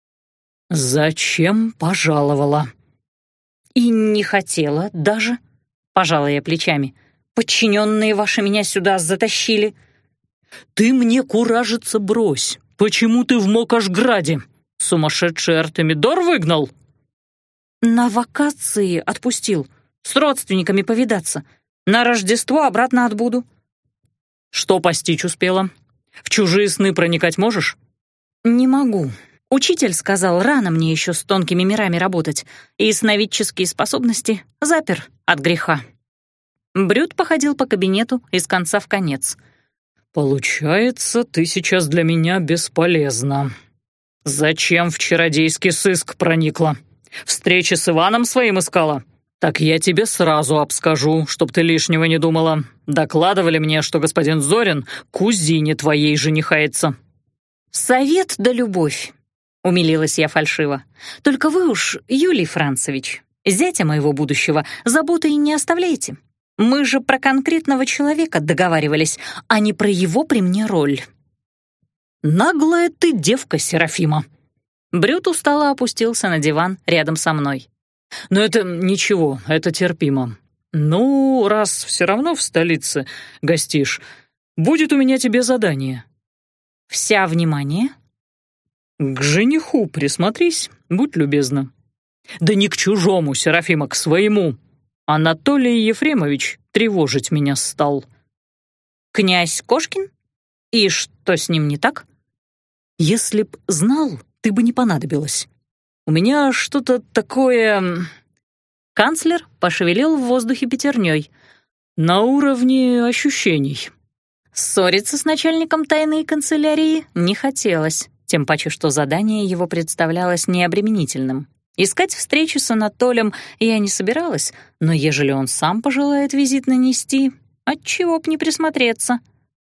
[SPEAKER 2] «Зачем пожаловала?»
[SPEAKER 1] «И не хотела даже», — пожала я плечами. «Подчиненные ваши меня сюда затащили».
[SPEAKER 2] «Ты мне куражиться брось. Почему ты в Мокошграде? Сумасшедший Артемидор выгнал?»
[SPEAKER 1] «На вакации отпустил. С родственниками повидаться. На Рождество обратно отбуду».
[SPEAKER 2] «Что постичь успела? В чужие сны проникать можешь?»
[SPEAKER 1] «Не могу. Учитель сказал, рано мне еще с тонкими мирами работать, и сновидческие способности запер от греха». Брют походил по кабинету из конца в конец.
[SPEAKER 2] «Получается, ты сейчас для меня бесполезна. Зачем в чародейский сыск проникла? Встречи с Иваном своим искала? Так я тебе сразу обскажу, чтоб ты лишнего не думала. Докладывали мне, что господин Зорин кузине твоей женихается».
[SPEAKER 1] «Совет да любовь», — умилилась я фальшиво. «Только вы уж, Юлий Францевич, зятя моего будущего, заботой не оставляйте. Мы же про конкретного человека договаривались, а не про его при мне роль».
[SPEAKER 2] «Наглая ты девка, Серафима».
[SPEAKER 1] Брют устало опустился на диван рядом со мной.
[SPEAKER 2] «Но это ничего, это терпимо. Ну, раз все равно в столице гостишь, будет у меня тебе задание».
[SPEAKER 1] «Вся внимание?»
[SPEAKER 2] «К жениху присмотрись, будь любезна». «Да не к чужому, Серафима, к своему. Анатолий Ефремович тревожить меня стал».
[SPEAKER 1] «Князь Кошкин? И что с ним не так?»
[SPEAKER 2] «Если б знал, ты бы не понадобилась. У меня что-то такое...»
[SPEAKER 1] Канцлер пошевелил в воздухе пятерней.
[SPEAKER 2] «На уровне ощущений».
[SPEAKER 1] Ссориться с начальником тайной канцелярии не хотелось, тем паче, что задание его представлялось необременительным. Искать встречи с Анатолием я не собиралась, но ежели он сам пожелает визит нанести, отчего б не присмотреться.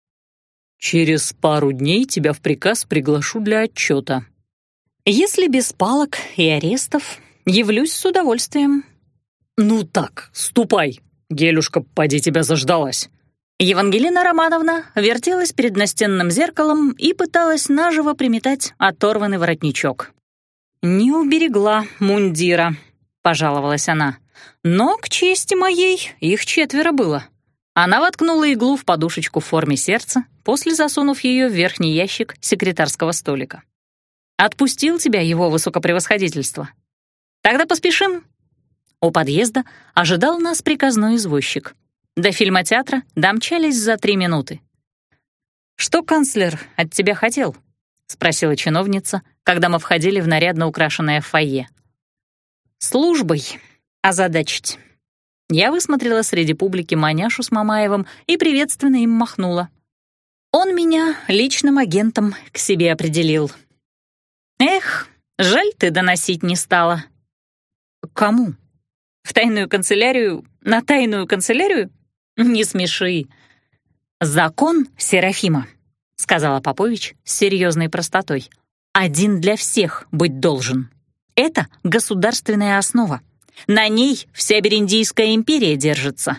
[SPEAKER 2] «Через пару дней тебя в приказ приглашу для отчета».
[SPEAKER 1] «Если без палок и арестов, явлюсь с удовольствием».
[SPEAKER 2] «Ну так, ступай, Гелюшка, поди тебя заждалась».
[SPEAKER 1] Евангелина Романовна вертелась перед настенным зеркалом и пыталась наживо приметать оторванный воротничок. «Не уберегла мундира», — пожаловалась она. «Но, к чести моей, их четверо было». Она воткнула иглу в подушечку в форме сердца, после засунув ее в верхний ящик секретарского столика. «Отпустил тебя его высокопревосходительство. Тогда поспешим». У подъезда ожидал нас приказной извозчик. До фильмотеатра домчались за три минуты. «Что канцлер от тебя хотел?» — спросила чиновница, когда мы входили в нарядно украшенное фойе. «Службой озадачить». Я высмотрела среди публики Маняшу с Мамаевым и приветственно им махнула. Он меня личным агентом к себе определил. «Эх, жаль, ты доносить не стала». «Кому? В тайную канцелярию? На тайную канцелярию? Не смеши». «Закон, Серафима», — сказала Попович с серьезной простотой, один для всех быть должен. Это государственная основа. На ней вся Бериндийская империя держится.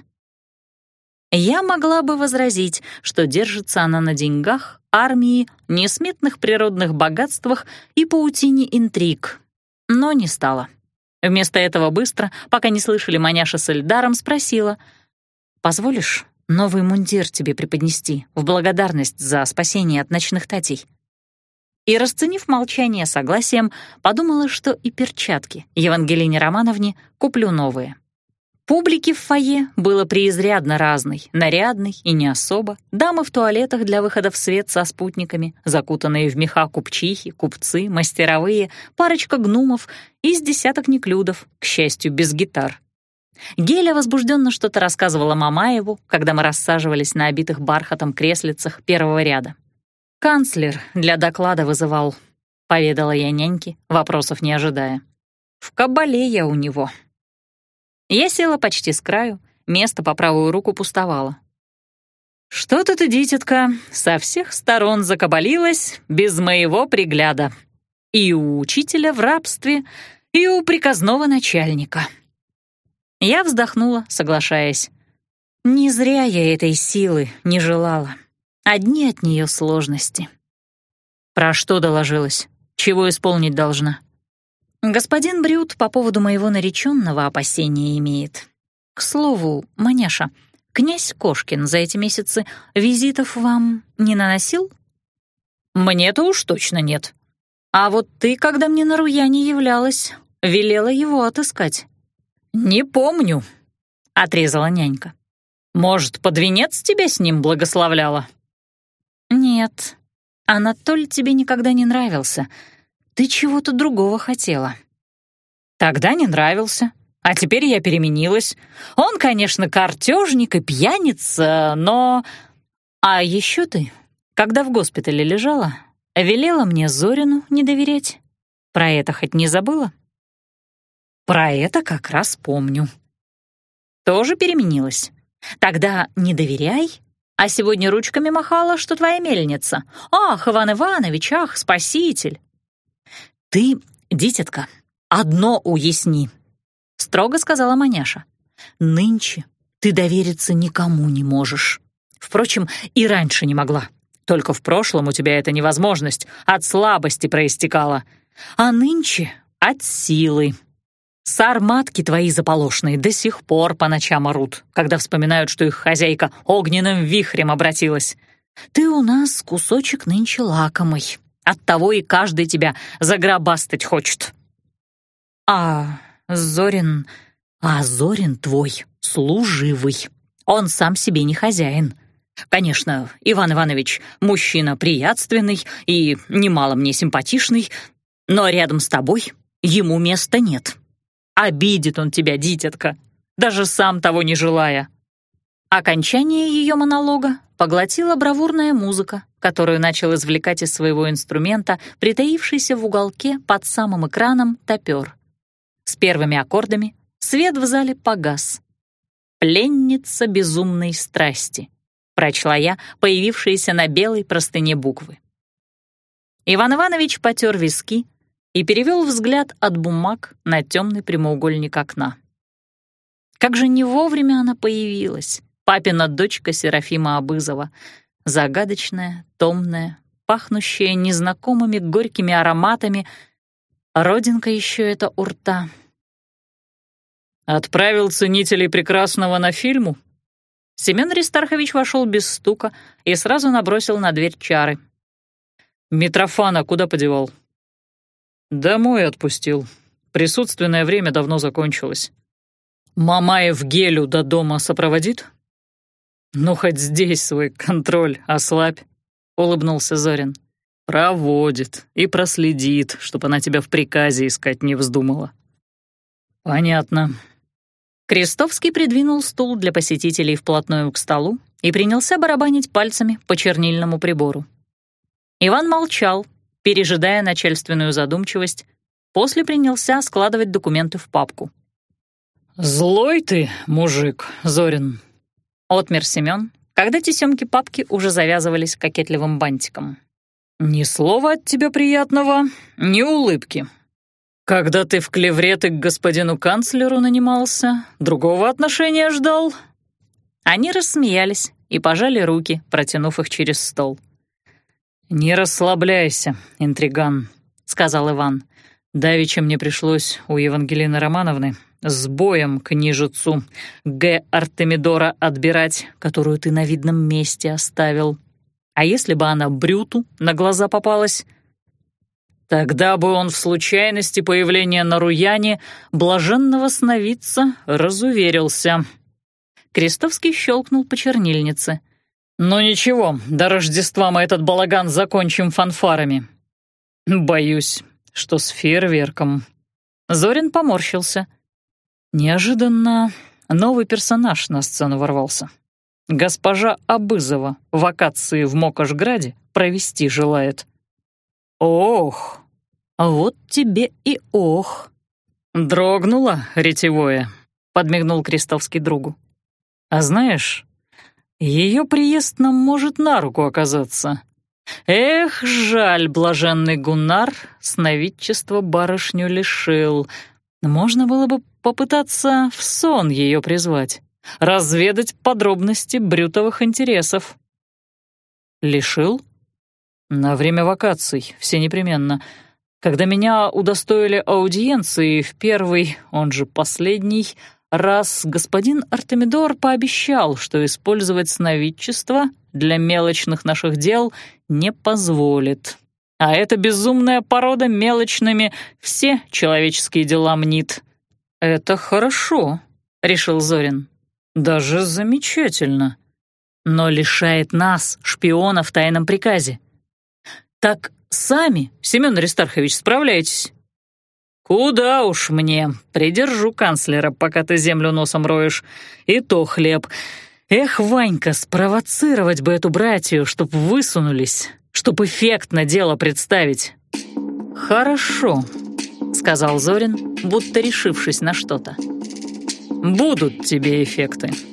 [SPEAKER 1] Я могла бы возразить, что держится она на деньгах, армии, несметных природных богатствах и паутине интриг, но не стала. Вместо этого быстро, пока не слышали маняша с Эльдаром, спросила: «Позволишь новый мундир тебе преподнести в благодарность за спасение от ночных татей?» И, расценив молчание согласием, подумала, что и перчатки Евангелине Романовне куплю новые. Публики в фойе было преизрядно разной, нарядной и не особо, дамы в туалетах для выхода в свет со спутниками, закутанные в меха купчихи, купцы, мастеровые, парочка гнумов и с десяток неклюдов, к счастью, без гитар. Геля возбужденно что-то рассказывала Мамаеву, когда мы рассаживались на обитых бархатом креслицах первого ряда. «Канцлер для доклада вызывал», — поведала я няньке, вопросов не ожидая. «В кабале я у него». Я села почти с краю, место по правую руку пустовало. «Что-то ты, дитятка, со всех сторон закабалилась без моего пригляда. И у учителя в рабстве, и у приказного начальника». Я вздохнула, соглашаясь. Не зря я этой силы не желала. Одни от нее сложности. Про что доложилась? Чего исполнить должна? Господин Брют по поводу моего нареченного опасения имеет. К слову, маняша, князь Кошкин за эти месяцы визитов вам не наносил? Мне-то уж точно нет. А вот ты, когда мне на Руяне являлась, велела его отыскать. Не помню, — отрезала нянька. Может, под венец тебя с ним благословляла? Нет, Анатоль тебе никогда не нравился. Ты чего-то другого хотела. Тогда не нравился, а теперь я переменилась. Он, конечно, картежник и пьяница, но... А еще ты, когда в госпитале лежала, велела мне Зорину не доверять. Про это хоть не забыла? Про это как раз помню. Тоже переменилась. Тогда не доверяй, а сегодня ручками махала, что твоя мельница. Ах, Иван Иванович, ах, спаситель. Ты, дитятка, одно уясни, — строго сказала маняша. Нынче ты довериться никому не можешь. Впрочем, и раньше не могла. Только в прошлом у тебя эта невозможность от слабости проистекала. А нынче от силы. Сарматки твои заполошные до сих пор по ночам орут, когда вспоминают, что их хозяйка огненным вихрем обратилась. Ты у нас кусочек нынче лакомый, оттого и каждый тебя загробастать хочет. А Зорин... А Зорин твой служивый, он сам себе не хозяин. Конечно, Иван Иванович мужчина приятственный и немало мне симпатичный, но рядом с тобой ему места нет. Обидит он тебя, дитятка, даже сам того не желая». Окончание ее монолога поглотила бравурная музыка, которую начал извлекать из своего инструмента притаившийся в уголке под самым экраном топер. С первыми аккордами свет в зале погас. «Пленница безумной страсти», — прочла я появившиеся на белой простыне буквы. Иван Иванович потер виски и перевел взгляд от бумаг на темный прямоугольник окна. Как же не вовремя она появилась, папина дочка Серафима Абызова, загадочная, томная, пахнущая незнакомыми горькими ароматами. Родинка еще это у рта. «Отправил ценителей прекрасного на фильму?» Семен Аристархович вошел без стука и сразу набросил на дверь чары. «Митрофана куда подевал?» «Домой отпустил. Присутственное время давно закончилось. Мамаев Гелю до дома сопроводит?» «Ну, хоть здесь свой контроль ослабь», — улыбнулся Зорин. «Проводит и проследит, чтоб она тебя в приказе искать не вздумала». «Понятно». Крестовский придвинул стул для посетителей вплотную к столу и принялся барабанить пальцами по чернильному прибору. Иван молчал, пережидая начальственную задумчивость, после принялся складывать документы в папку. «Злой ты, мужик, Зорин», — отмер Семен, когда тесемки папки уже завязывались кокетливым бантиком.
[SPEAKER 2] Ни слова от тебя приятного, ни улыбки. Когда ты в клевреты к господину канцлеру нанимался, другого отношения ждал?»
[SPEAKER 1] Они рассмеялись и пожали руки, протянув их через стол.
[SPEAKER 2] «Не расслабляйся, интриган», — сказал Иван. «Давеча мне пришлось у Евангелины Романовны с боем книжицу Г. Артемидора отбирать, которую ты на видном месте оставил. А если бы она Брюту на глаза попалась? Тогда бы он в случайности появления на Руяне блаженного сновидца разуверился».
[SPEAKER 1] Крестовский щелкнул по чернильнице.
[SPEAKER 2] «Ну ничего, до Рождества мы этот балаган закончим фанфарами. Боюсь, что с фейерверком».
[SPEAKER 1] Зорин поморщился.
[SPEAKER 2] Неожиданно новый персонаж на сцену ворвался. Госпожа Абызова вакации в Мокошграде провести желает. «Ох, вот тебе и ох!» «Дрогнуло ретевое», — подмигнул Крестовский другу. «А знаешь, ее приезд нам может на руку оказаться. Эх, жаль, блаженный Гуннар сновидчества барышню лишил. Можно было бы попытаться в сон ее призвать, разведать подробности брютовых интересов». «Лишил? На время вакаций, все непременно. Когда меня удостоили аудиенции в первый, он же последний, раз господин Артемидор пообещал, что использовать сновидчество для мелочных наших дел не позволит. А эта безумная порода мелочными все человеческие дела мнит». «Это хорошо», — решил Зорин. «Даже замечательно. Но лишает нас, шпиона, в тайном приказе. Так сами, Семен Аристархович, справляйтесь». «Куда уж мне, придержу канцлера, пока ты землю носом роешь, и то хлеб. Эх, Ванька, спровоцировать бы эту братью, чтоб высунулись, чтоб эффектно дело представить».
[SPEAKER 1] «Хорошо», — сказал Зорин, будто решившись на что-то.
[SPEAKER 2] «Будут тебе эффекты».